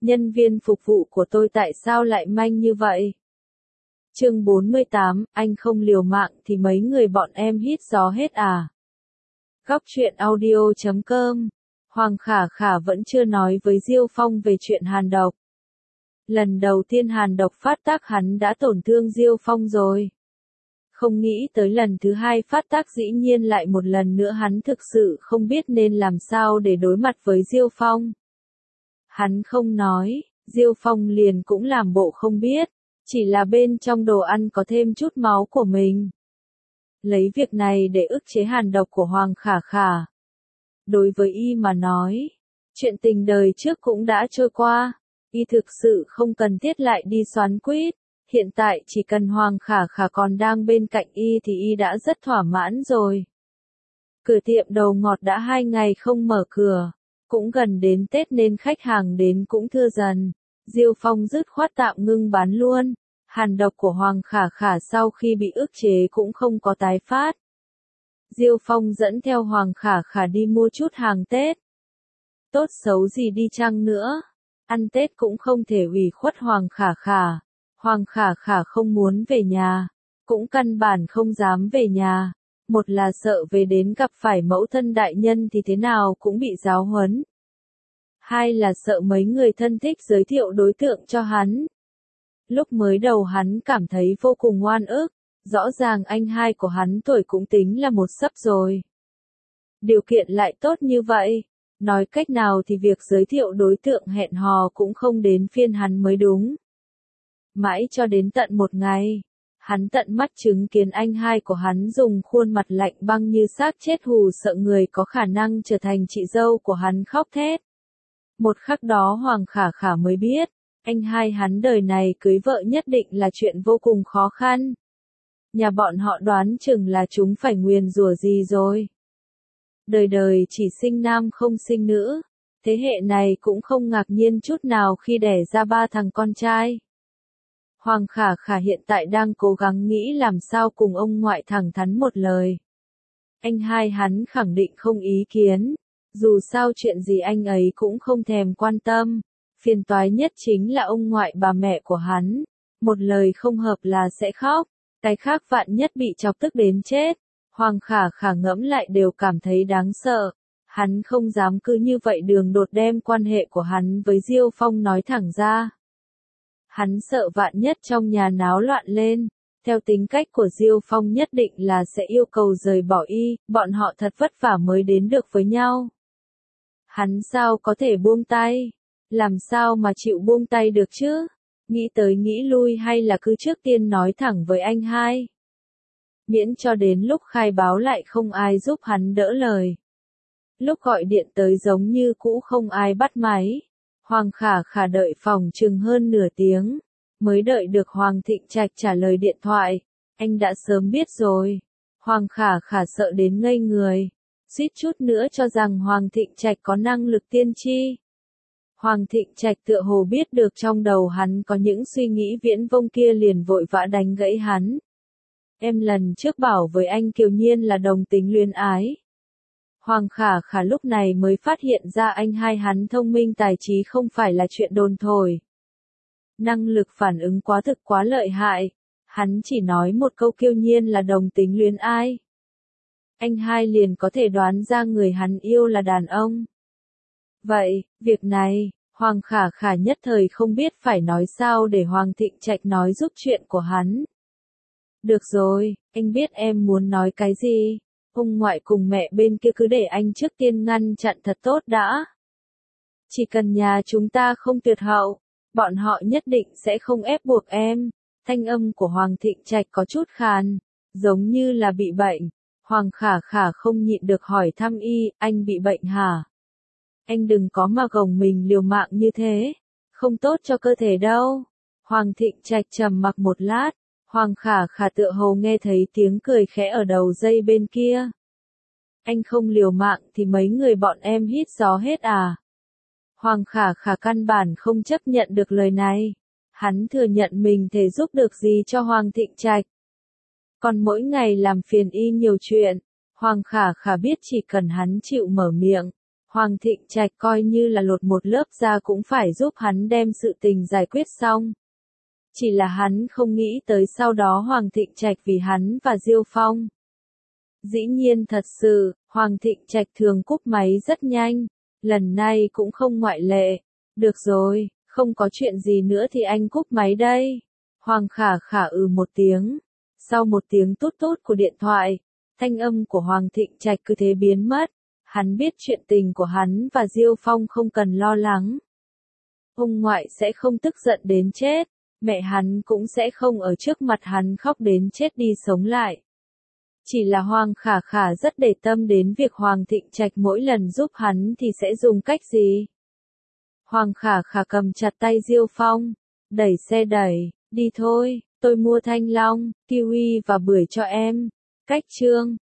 nhân viên phục vụ của tôi tại sao lại manh như vậy? Chương 48, anh không liều mạng thì mấy người bọn em hít gió hết à? Góc truyện audio.com. Hoàng Khả Khả vẫn chưa nói với Diêu Phong về chuyện hàn độc. Lần đầu tiên hàn độc phát tác hắn đã tổn thương Diêu Phong rồi. Không nghĩ tới lần thứ hai phát tác dĩ nhiên lại một lần nữa hắn thực sự không biết nên làm sao để đối mặt với Diêu Phong. Hắn không nói, Diêu Phong liền cũng làm bộ không biết, chỉ là bên trong đồ ăn có thêm chút máu của mình. Lấy việc này để ức chế hàn độc của Hoàng Khả Khả. Đối với y mà nói, chuyện tình đời trước cũng đã trôi qua, y thực sự không cần thiết lại đi xoắn quýt. Hiện tại chỉ cần Hoàng Khả Khả còn đang bên cạnh y thì y đã rất thỏa mãn rồi. Cửa tiệm đầu ngọt đã 2 ngày không mở cửa, cũng gần đến Tết nên khách hàng đến cũng thưa dần. Diêu Phong dứt khoát tạm ngưng bán luôn. Hàn độc của Hoàng Khả Khả sau khi bị ức chế cũng không có tái phát. Diêu Phong dẫn theo Hoàng Khả Khả đi mua chút hàng Tết. Tốt xấu gì đi chăng nữa, ăn Tết cũng không thể ủy khuất Hoàng Khả Khả. Hoàng Khả Khả không muốn về nhà, cũng căn bản không dám về nhà. Một là sợ về đến gặp phải mẫu thân đại nhân thì thế nào cũng bị giáo huấn. Hai là sợ mấy người thân thích giới thiệu đối tượng cho hắn. Lúc mới đầu hắn cảm thấy vô cùng oan ức, rõ ràng anh hai của hắn tuổi cũng tính là một sấp rồi. Điều kiện lại tốt như vậy, nói cách nào thì việc giới thiệu đối tượng hẹn hò cũng không đến phiên hắn mới đúng. Mãi cho đến tận một ngày, hắn tận mắt chứng kiến anh hai của hắn dùng khuôn mặt lạnh băng như xác chết hù sợ người có khả năng trở thành chị dâu của hắn khóc thét. Một khắc đó Hoàng Khả Khả mới biết, anh hai hắn đời này cưới vợ nhất định là chuyện vô cùng khó khăn. Nhà bọn họ đoán chừng là chúng phải nguyền rủa gì rồi. Đời đời chỉ sinh nam không sinh nữ, thế hệ này cũng không ngạc nhiên chút nào khi đẻ ra 3 thằng con trai. Hoàng Khả Khả hiện tại đang cố gắng nghĩ làm sao cùng ông ngoại thẳng thắn một lời. Anh hai hắn khẳng định không ý kiến, dù sao chuyện gì anh ấy cũng không thèm quan tâm. Phiền toái nhất chính là ông ngoại bà mẹ của hắn, một lời không hợp là sẽ khóc, cái khác vạn nhất bị chọc tức đến chết. Hoàng Khả Khả ngẫm lại đều cảm thấy đáng sợ, hắn không dám cứ như vậy đường đột đem quan hệ của hắn với Diêu Phong nói thẳng ra. Hắn sợ vạn nhất trong nhà náo loạn lên, theo tính cách của Diêu Phong nhất định là sẽ yêu cầu rời bỏ y, bọn họ thật vất vả mới đến được với nhau. Hắn sao có thể buông tay? Làm sao mà chịu buông tay được chứ? Nghĩ tới nghĩ lui hay là cứ trước tiên nói thẳng với anh hai? Miễn cho đến lúc khai báo lại không ai giúp hắn đỡ lời. Lúc gọi điện tới giống như cũ không ai bắt máy. Hoàng Khả Khả đợi phòng chừng hơn nửa tiếng, mới đợi được Hoàng Thịnh Trạch trả lời điện thoại. Anh đã sớm biết rồi. Hoàng Khả Khả sợ đến ngây người, suýt chút nữa cho rằng Hoàng Thịnh Trạch có năng lực tiên tri. Hoàng Thịnh Trạch tựa hồ biết được trong đầu hắn có những suy nghĩ viễn vông kia liền vội vã đánh gãy hắn. Em lần trước bảo với anh Kiều Nhiên là đồng tính luyến ái. Hoàng Khả Khả lúc này mới phát hiện ra anh hai hắn thông minh tài trí không phải là chuyện đồn thổi. Năng lực phản ứng quá thực quá lợi hại. Hắn chỉ nói một câu Kiều Nhiên là đồng tính luyến ái. Anh hai liền có thể đoán ra người hắn yêu là đàn ông. Vậy, việc này, Hoàng Khả Khả nhất thời không biết phải nói sao để Hoàng Thịnh Trạch nói giúp chuyện của hắn. Được rồi, anh biết em muốn nói cái gì. Ông ngoại cùng mẹ bên kia cứ để anh trước tiên ngăn chặn thật tốt đã. Chỉ cần nhà chúng ta không tuyệt hậu, bọn họ nhất định sẽ không ép buộc em. Thanh âm của Hoàng Thịnh Trạch có chút khàn, giống như là bị bệnh. Hoàng Khả Khả không nhịn được hỏi thăm y, anh bị bệnh hả? Anh đừng có mà gồng mình liều mạng như thế, không tốt cho cơ thể đâu. Hoàng Thịnh Trạch trầm mặc một lát, Hoàng Khả Khả tựa hồ nghe thấy tiếng cười khẽ ở đầu dây bên kia. Anh không liều mạng thì mấy người bọn em hít gió hết à? Hoàng Khả Khả căn bản không chấp nhận được lời này. Hắn thừa nhận mình thể giúp được gì cho Hoàng Thịnh Trạch. Còn mỗi ngày làm phiền y nhiều chuyện, Hoàng Khả Khả biết chỉ cần hắn chịu mở miệng, Hoàng Thịnh Trạch coi như là lột một lớp da cũng phải giúp hắn đem sự tình giải quyết xong. Chỉ là hắn không nghĩ tới sau đó Hoàng Thịnh Trạch vì hắn và Diêu Phong. Dĩ nhiên thật sự, Hoàng Thịnh Trạch thường cúp máy rất nhanh, lần này cũng không ngoại lệ. Được rồi, không có chuyện gì nữa thì anh cúp máy đây. Hoàng Khả Khả một tiếng. Sau một tiếng tút tút của điện thoại, thanh âm của Hoàng Thịnh Trạch cứ thế biến mất. Hắn biết chuyện tình của hắn và Diêu Phong không cần lo lắng. Ông ngoại sẽ không tức giận đến chết, mẹ hắn cũng sẽ không ở trước mặt hắn khóc đến chết đi sống lại. Chỉ là Hoàng Khả Khả rất để tâm đến việc Hoàng Thịnh Trạch mỗi lần giúp hắn thì sẽ dùng cách gì. Hoàng Khả Khả cầm chặt tay Diêu Phong, đẩy xe đẩy, đi thôi, tôi mua thanh long, kiwi và bưởi cho em. Cách chương